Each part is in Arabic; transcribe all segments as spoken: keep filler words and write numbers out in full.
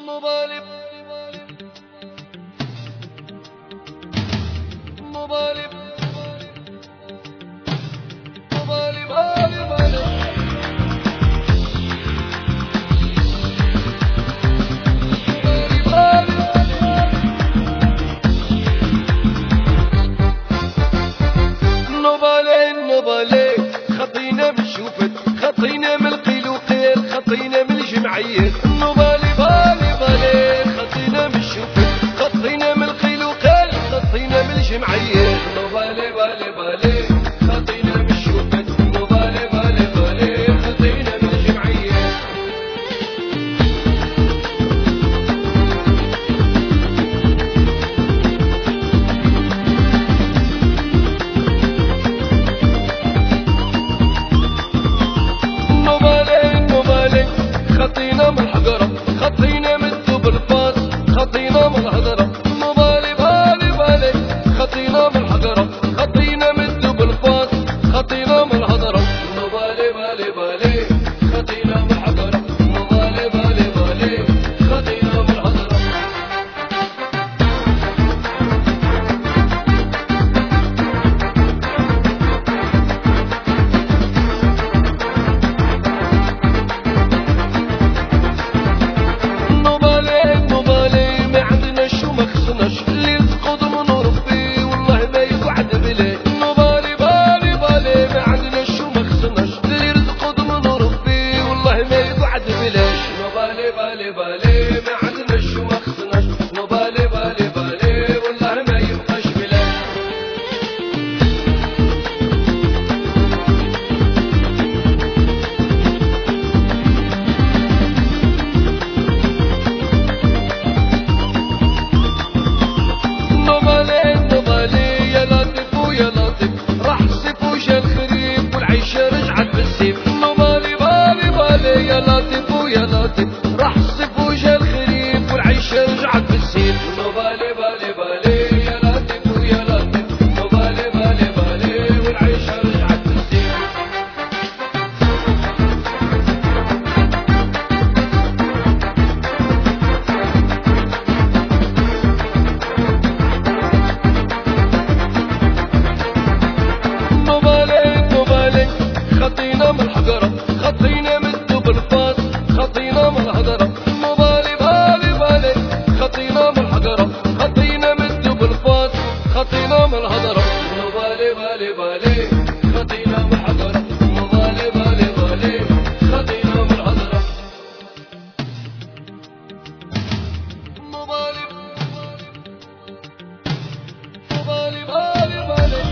مبالي مبالي مبالي بالي بالي نبالي خطينا بشوفت خطينا من القيل وقيل خطينا من الجمعية نبالي بالي بالي خطينا بشوفت خطينا من القيل وقيل خطينا من الجمعية نبالي بالي بالي خطينا بشوفت نبالي بالي بالي خطينا من الجمعية خطينا من الحجرة خطينا من الدب الفاس خطينا من الهضرة مبالي بالي بالي خطينا من الحجرة خطينا من الدب الفاس خطينا من الهضرة مبالي بالي بالي خطينا من الحجرة مبالي بالي بالي خطينا من الهضرة بالي بالي ما عندنا شو ما خصناش نبالي بالي بالي والله ما يبقاش بلاش نبالي نبالي يا لطيف ويا لطيف راح الصيف وجا الخريف والعيشة رجعت بالسيف نبالي بالي بالي يا لطيف ويا لطيف راح الصيف وجا الخريف والعيشة رجعت بالسيف نبالي بالي بالي يا لطيف ويا لطيف نبالي بالي بالي والعيشة رجعت بالسيف نبالي نبالي خطينا من الحجرة خطينا من الدب الفاس خطينا من الهضرة مبالي بالي بالي خطينا من الحجرة خطينا من الدب الفاس خطينا من الهضرة مبالي بالي بالي خطينا من الحجرة مبالي بالي بالي خطينا من الهضرة مبالي مبالي بالي بالي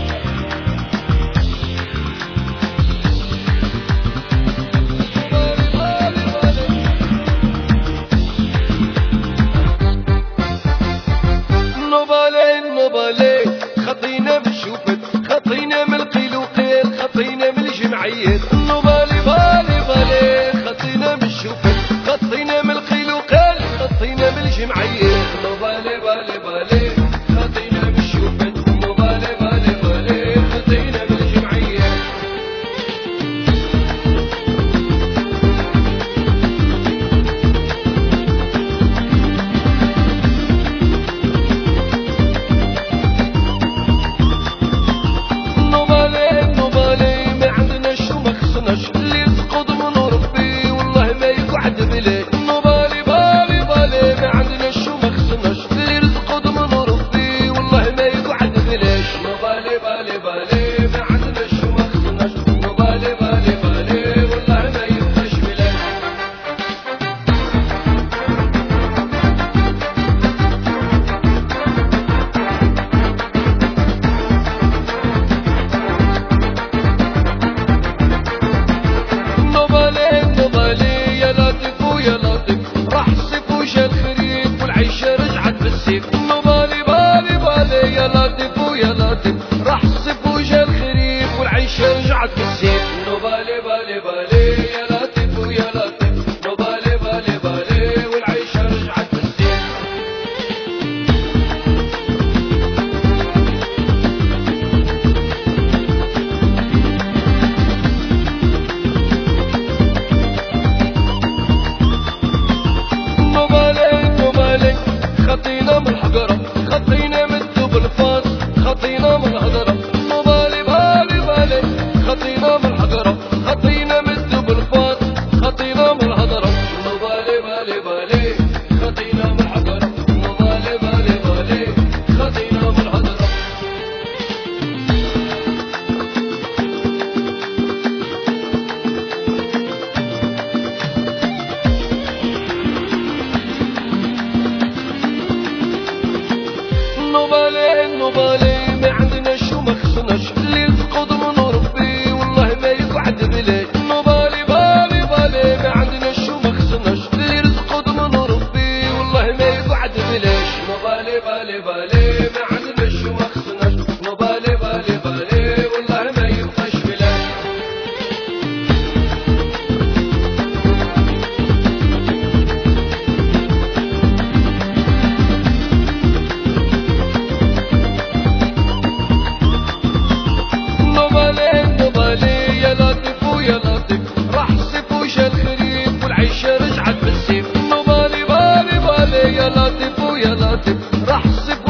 نبالي خطينا بشوفت خطينا من القيل وقيل خطينا من الجمعية نبالي بالي بالي خطينا بشوفت خطينا من القيل وقيل خطينا من الجمعية نبالي بالي بالي خطينا بشوفت نبالي بالي بالي خطينا من الجمعية اللي يسقط من ربي والله ما يقعد بلي نبالي بالي بالي ما عندنا شو ما خصناش اللي يسقط من ربي والله ما يقعد بلاش نبالي بالي بالي ما عندنا شو ما خصناش نبالي بالي بالي والله ما يبقاش بلاش نبالي يا لطيف ويا لطيف راح الصيف وجا الخريف والعيشة رجعت بالسيف نبالي بالي بالي يا لطيف ويا لطيف راح الصيف وجا الخريف والعيشة رجعت بالسيف نبالي بالي بالي يا لطيف ويا لطيف نبالي بالي بالي والعيشة رجعت بالسيف نبالي مراتب راح تصب